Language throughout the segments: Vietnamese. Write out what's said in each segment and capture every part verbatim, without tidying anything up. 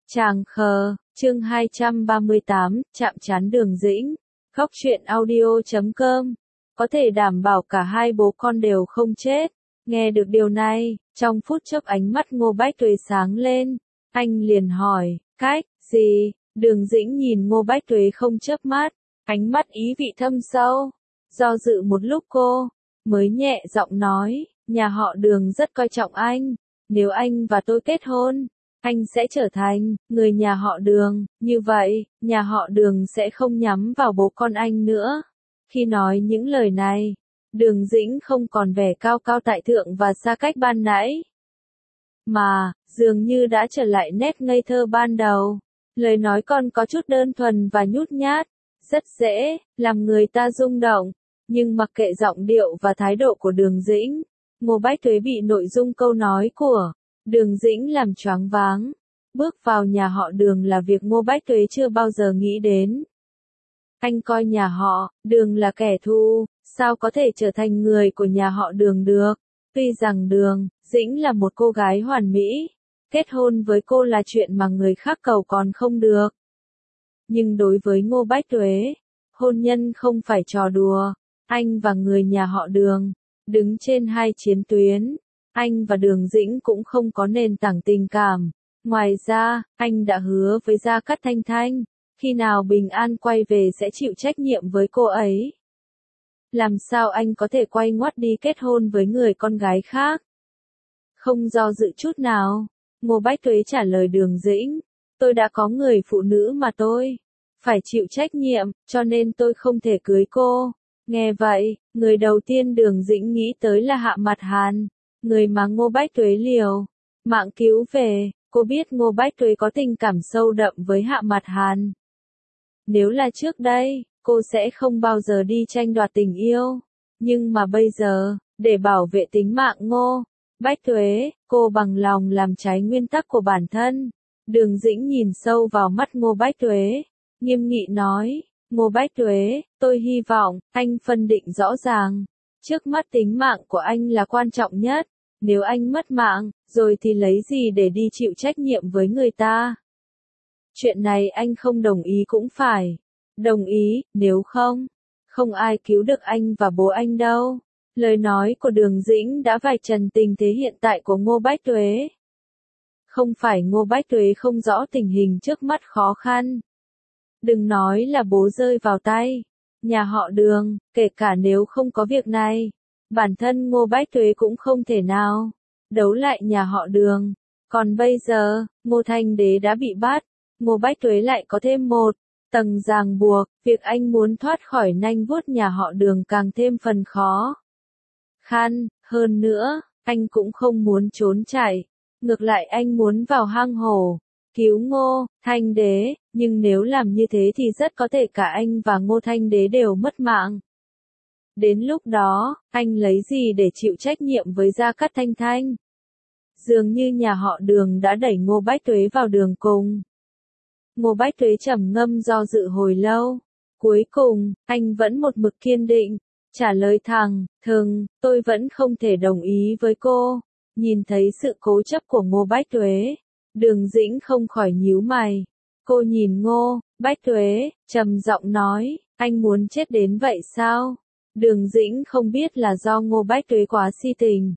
Tràng khờ, chương hai trăm ba mươi tám, chạm trán Đường Dĩnh. Góc truyện audio chấm com. Có thể đảm bảo cả hai bố con đều không chết. Nghe được điều này, trong phút chốc ánh mắt Ngô Bách Tuế sáng lên. Anh liền hỏi, cách gì? Đường Dĩnh nhìn Ngô Bách Tuế không chớp mắt, ánh mắt ý vị thâm sâu. Do dự một lúc cô mới nhẹ giọng nói, nhà họ Đường rất coi trọng anh. Nếu anh và tôi kết hôn, anh sẽ trở thành người nhà họ Đường, như vậy, nhà họ Đường sẽ không nhắm vào bố con anh nữa. Khi nói những lời này, Đường Dĩnh không còn vẻ cao cao tại thượng và xa cách ban nãy, mà dường như đã trở lại nét ngây thơ ban đầu. Lời nói còn có chút đơn thuần và nhút nhát, rất dễ làm người ta rung động, nhưng mặc kệ giọng điệu và thái độ của Đường Dĩnh, Ngô Bách Tuế bị nội dung câu nói của Đường Dĩnh làm choáng váng. Bước vào nhà họ Đường là việc Ngô Bách Tuế chưa bao giờ nghĩ đến. Anh coi nhà họ Đường là kẻ thù, sao có thể trở thành người của nhà họ Đường được? Tuy rằng Đường Dĩnh là một cô gái hoàn mỹ, kết hôn với cô là chuyện mà người khác cầu còn không được. Nhưng đối với Ngô Bách Tuế, hôn nhân không phải trò đùa. Anh và người nhà họ Đường đứng trên hai chiến tuyến. Anh và Đường Dĩnh cũng không có nền tảng tình cảm. Ngoài ra, anh đã hứa với Gia Cát Thanh Thanh, khi nào Bình An quay về sẽ chịu trách nhiệm với cô ấy. Làm sao anh có thể quay ngoắt đi kết hôn với người con gái khác? Không do dự chút nào, Ngô Bách Tuế trả lời Đường Dĩnh, tôi đã có người phụ nữ mà tôi phải chịu trách nhiệm, cho nên tôi không thể cưới cô. Nghe vậy, người đầu tiên Đường Dĩnh nghĩ tới là Hạ Mặt Hàn, người mà Ngô Bách Tuế liều mạng cứu về. Cô biết Ngô Bách Tuế có tình cảm sâu đậm với Hạ Mặt Hàn. Nếu là trước đây, cô sẽ không bao giờ đi tranh đoạt tình yêu. Nhưng mà bây giờ, để bảo vệ tính mạng Ngô Bách Tuế, cô bằng lòng làm trái nguyên tắc của bản thân. Đường Dĩnh nhìn sâu vào mắt Ngô Bách Tuế, nghiêm nghị nói, Ngô Bách Tuế, tôi hy vọng anh phân định rõ ràng. Trước mắt tính mạng của anh là quan trọng nhất. Nếu anh mất mạng, rồi thì lấy gì để đi chịu trách nhiệm với người ta? Chuyện này anh không đồng ý cũng phải đồng ý, nếu không, không ai cứu được anh và bố anh đâu. Lời nói của Đường Dĩnh đã vạch trần tình thế hiện tại của Ngô Bách Tuế. Không phải Ngô Bách Tuế không rõ tình hình trước mắt khó khăn. Đừng nói là bố rơi vào tay nhà họ Đường, kể cả nếu không có việc này, bản thân Ngô Bách Tuế cũng không thể nào đấu lại nhà họ Đường. Còn bây giờ, Ngô Thanh Đế đã bị bắt, Ngô Bách Tuế lại có thêm một tầng ràng buộc, việc anh muốn thoát khỏi nanh vuốt nhà họ Đường càng thêm phần khó khăn. Hơn nữa, anh cũng không muốn trốn chạy, ngược lại anh muốn vào hang hổ cứu Ngô Thanh Đế, nhưng nếu làm như thế thì rất có thể cả anh và Ngô Thanh Đế đều mất mạng. Đến lúc đó, anh lấy gì để chịu trách nhiệm với Gia Cát Thanh Thanh? Dường như nhà họ Đường đã đẩy Ngô Bách Tuế vào đường cùng. Ngô Bách Tuế trầm ngâm do dự hồi lâu. Cuối cùng, anh vẫn một mực kiên định, trả lời thẳng, thừng, tôi vẫn không thể đồng ý với cô. Nhìn thấy sự cố chấp của Ngô Bách Tuế, Đường Dĩnh không khỏi nhíu mày. Cô nhìn Ngô Bách Tuế, trầm giọng nói, anh muốn chết đến vậy sao? Đường Dĩnh không biết là do Ngô Bách Tuế quá si tình,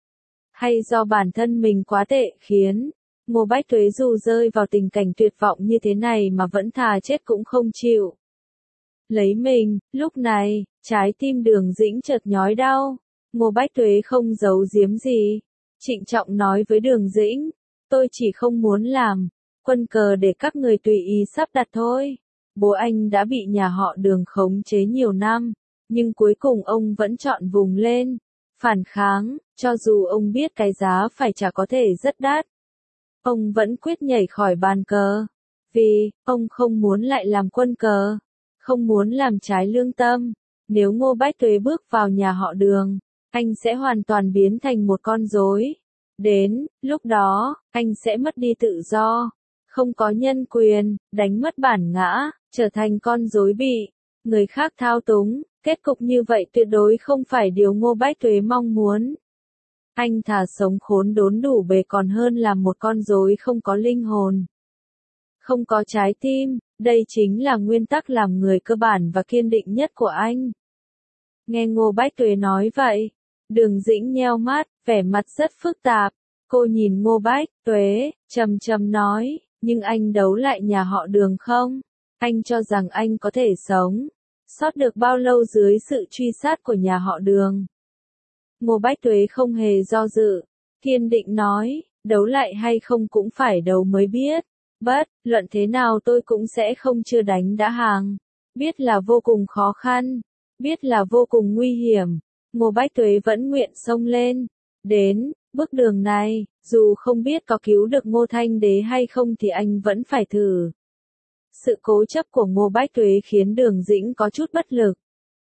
hay do bản thân mình quá tệ khiến Ngô Bách Tuế dù rơi vào tình cảnh tuyệt vọng như thế này mà vẫn thà chết cũng không chịu lấy mình. Lúc này, trái tim Đường Dĩnh chợt nhói đau. Ngô Bách Tuế không giấu giếm gì, trịnh trọng nói với Đường Dĩnh, tôi chỉ không muốn làm quân cờ để các người tùy ý sắp đặt thôi. Bố anh đã bị nhà họ Đường khống chế nhiều năm, nhưng cuối cùng ông vẫn chọn vùng lên phản kháng, cho dù ông biết cái giá phải trả có thể rất đắt. Ông vẫn quyết nhảy khỏi bàn cờ, vì ông không muốn lại làm quân cờ, không muốn làm trái lương tâm. Nếu Ngô Bách Tuế bước vào nhà họ Đường, anh sẽ hoàn toàn biến thành một con rối. Đến lúc đó, anh sẽ mất đi tự do, không có nhân quyền, đánh mất bản ngã, trở thành con rối bị người khác thao túng. Kết cục như vậy tuyệt đối không phải điều Ngô Bách Tuế mong muốn. Anh thà sống khốn đốn đủ bề còn hơn là một con rối không có linh hồn. không có trái tim, đây chính là nguyên tắc làm người cơ bản và kiên định nhất của anh. Nghe Ngô Bách Tuế nói vậy, Đường Dĩnh nheo mắt, vẻ mặt rất phức tạp. Cô nhìn Ngô Bách Tuế, trầm trầm nói, nhưng anh đấu lại nhà họ Đường không? Anh cho rằng anh có thể sống sót được bao lâu dưới sự truy sát của nhà họ Đường? Ngô Bách Tuế không hề do dự, kiên định nói, đấu lại hay không cũng phải đấu mới biết. Bất luận thế nào tôi cũng sẽ không chưa đánh đã hàng. Biết là vô cùng khó khăn, biết là vô cùng nguy hiểm, Ngô Bách Tuế vẫn nguyện xông lên. Đến bước đường này, dù không biết có cứu được Ngô Thanh Đế hay không thì anh vẫn phải thử. Sự cố chấp của Ngô Bách Tuế khiến Đường Dĩnh có chút bất lực.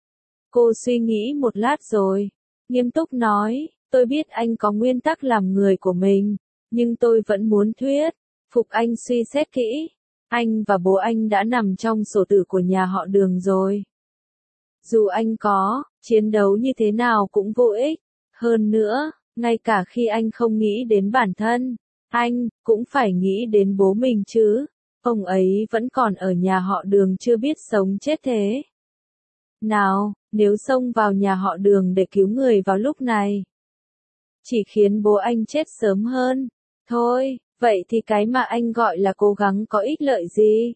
Cô suy nghĩ một lát rồi, nghiêm túc nói, tôi biết anh có nguyên tắc làm người của mình, nhưng tôi vẫn muốn thuyết phục anh suy xét kỹ. Anh và bố anh đã nằm trong sổ tử của nhà họ Đường rồi. Dù anh có chiến đấu như thế nào cũng vô ích. Hơn nữa, ngay cả khi anh không nghĩ đến bản thân, anh cũng phải nghĩ đến bố mình chứ. Ông ấy vẫn còn ở nhà họ Đường chưa biết sống chết thế nào, nếu xông vào nhà họ Đường để cứu người vào lúc này, chỉ khiến bố anh chết sớm hơn. Thôi, vậy thì cái mà anh gọi là cố gắng có ích lợi gì?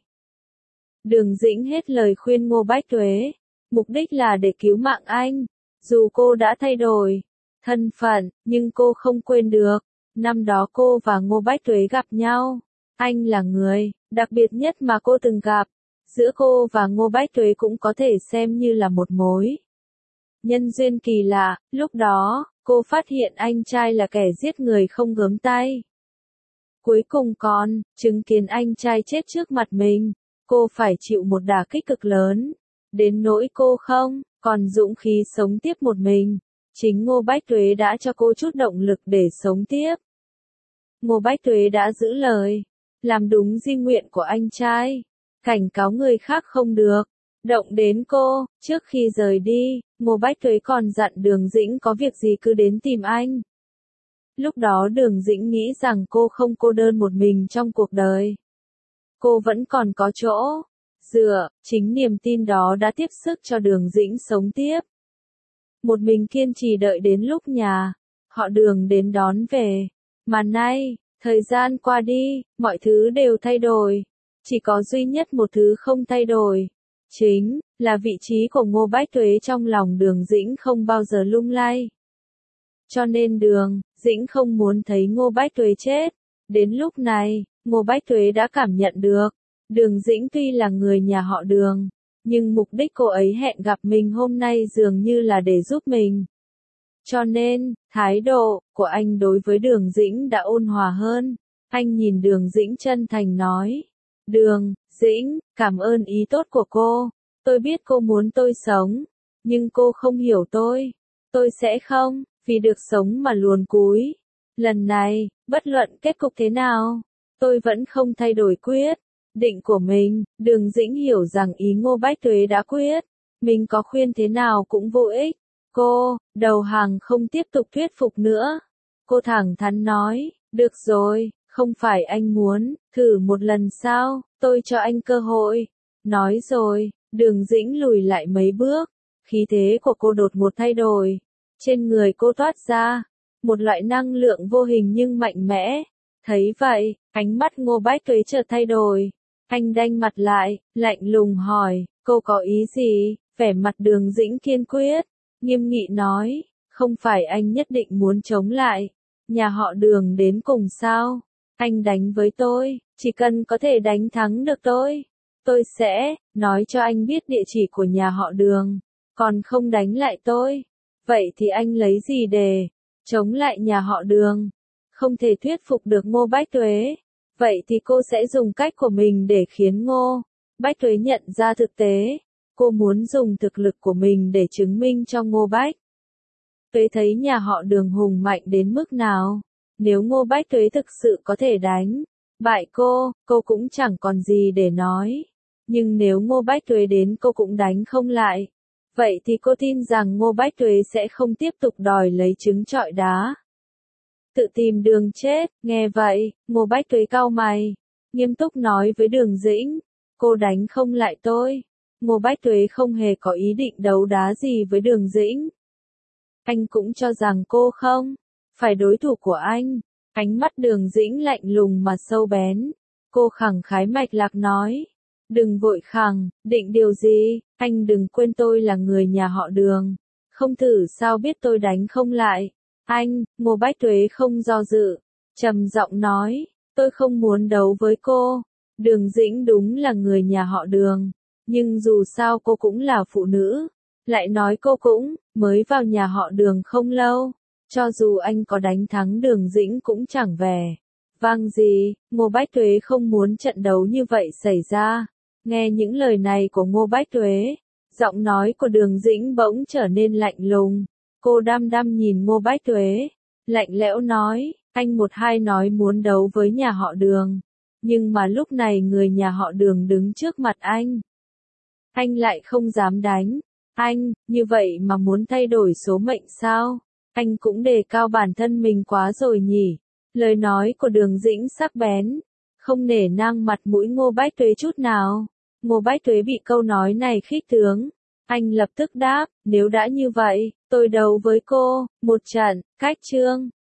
Đường Dĩnh hết lời khuyên Ngô Bách Tuế, mục đích là để cứu mạng anh. Dù cô đã thay đổi thân phận, nhưng cô không quên được, năm đó cô và Ngô Bách Tuế gặp nhau. Anh là người đặc biệt nhất mà cô từng gặp. Giữa cô và Ngô Bách Tuế cũng có thể xem như là một mối nhân duyên kỳ lạ. Lúc đó, cô phát hiện anh trai là kẻ giết người không gớm tay. Cuối cùng còn chứng kiến anh trai chết trước mặt mình, cô phải chịu một đả kích cực lớn, đến nỗi cô không còn dũng khí sống tiếp một mình. Chính Ngô Bách Tuế đã cho cô chút động lực để sống tiếp. Ngô Bách Tuế đã giữ lời, làm đúng di nguyện của anh trai, cảnh cáo người khác không được động đến cô. Trước khi rời đi, Ngô Bách Tuế còn dặn Đường Dĩnh có việc gì cứ đến tìm anh. Lúc đó Đường Dĩnh nghĩ rằng cô không cô đơn một mình trong cuộc đời. Cô vẫn còn có chỗ dựa, chính niềm tin đó đã tiếp sức cho Đường Dĩnh sống tiếp. Một mình kiên trì đợi đến lúc nhà họ Đường đến đón về. Mà nay, thời gian qua đi, mọi thứ đều thay đổi. Chỉ có duy nhất một thứ không thay đổi, chính là vị trí của Ngô Bách Tuế trong lòng Đường Dĩnh không bao giờ lung lay. Cho nên Đường Dĩnh không muốn thấy Ngô Bách Tuế chết. Đến lúc này, Ngô Bách Tuế đã cảm nhận được, Đường Dĩnh tuy là người nhà họ Đường, nhưng mục đích cô ấy hẹn gặp mình hôm nay dường như là để giúp mình. Cho nên, thái độ của anh đối với Đường Dĩnh đã ôn hòa hơn. Anh nhìn Đường Dĩnh chân thành nói, Đường Dĩnh, cảm ơn ý tốt của cô. Tôi biết cô muốn tôi sống, nhưng cô không hiểu tôi. Tôi sẽ không vì được sống mà luồn cúi. Lần này, bất luận kết cục thế nào, tôi vẫn không thay đổi quyết định của mình. Đường Dĩnh hiểu rằng ý Ngô Bách Tuế đã quyết, mình có khuyên thế nào cũng vô ích. Cô đầu hàng không tiếp tục thuyết phục nữa. Cô thẳng thắn nói, được rồi, không phải anh muốn thử một lần sao, tôi cho anh cơ hội. Nói rồi, Đường Dĩnh lùi lại mấy bước, khí thế của cô đột ngột thay đổi. Trên người cô toát ra một loại năng lượng vô hình nhưng mạnh mẽ. Thấy vậy, ánh mắt Ngô Bách Tuế chợt thay đổi. Anh đanh mặt lại, lạnh lùng hỏi, cô có ý gì? Vẻ mặt Đường Dĩnh kiên quyết, nghiêm nghị nói, không phải anh nhất định muốn chống lại nhà họ Đường đến cùng sao? Anh đánh với tôi, chỉ cần có thể đánh thắng được tôi, tôi sẽ nói cho anh biết địa chỉ của nhà họ Đường. Còn không đánh lại tôi, vậy thì anh lấy gì để chống lại nhà họ Đường? Không thể thuyết phục được Ngô Bách Tuế, vậy thì cô sẽ dùng cách của mình để khiến Ngô Bách Tuế nhận ra thực tế. Cô muốn dùng thực lực của mình để chứng minh cho Ngô Bách Tuế thấy nhà họ Đường hùng mạnh đến mức nào. Nếu Ngô Bách Tuế thực sự có thể đánh bại cô, cô cũng chẳng còn gì để nói. Nhưng nếu Ngô Bách Tuế đến cô cũng đánh không lại, vậy thì cô tin rằng Ngô Bách Tuế sẽ không tiếp tục đòi lấy trứng trọi đá, tự tìm đường chết. Nghe vậy, Ngô Bách Tuế cau mày, nghiêm túc nói với Đường Dĩnh, cô đánh không lại tôi. Ngô Bách Tuế không hề có ý định đấu đá gì với Đường Dĩnh. Anh cũng cho rằng cô không phải đối thủ của anh. Ánh mắt Đường Dĩnh lạnh lùng mà sâu bén. Cô khẳng khái mạch lạc nói. Đừng vội khẳng, định điều gì, anh đừng quên tôi là người nhà họ Đường. Không thử sao biết tôi đánh không lại. Anh, Ngô Bách Tuế không do dự, trầm giọng nói, tôi không muốn đấu với cô. Đường Dĩnh đúng là người nhà họ Đường, nhưng dù sao cô cũng là phụ nữ. Lại nói cô cũng mới vào nhà họ Đường không lâu, cho dù anh có đánh thắng Đường Dĩnh cũng chẳng vẻ vang gì. Ngô Bách Tuế không muốn trận đấu như vậy xảy ra. Nghe những lời này của Ngô Bách Tuế, giọng nói của Đường Dĩnh bỗng trở nên lạnh lùng. Cô đăm đăm nhìn Ngô Bách Tuế, lạnh lẽo nói, anh một hai nói muốn đấu với nhà họ Đường, nhưng mà lúc này người nhà họ Đường đứng trước mặt anh. Anh lại không dám đánh. Anh, như vậy mà muốn thay đổi số mệnh sao? Anh cũng đề cao bản thân mình quá rồi nhỉ? Lời nói của Đường Dĩnh sắc bén, không nể nang mặt mũi Ngô Bách Tuế chút nào. Ngô Bách Tuế bị câu nói này khích tướng. Anh lập tức đáp, nếu đã như vậy, tôi đấu với cô, một trận, cách chương.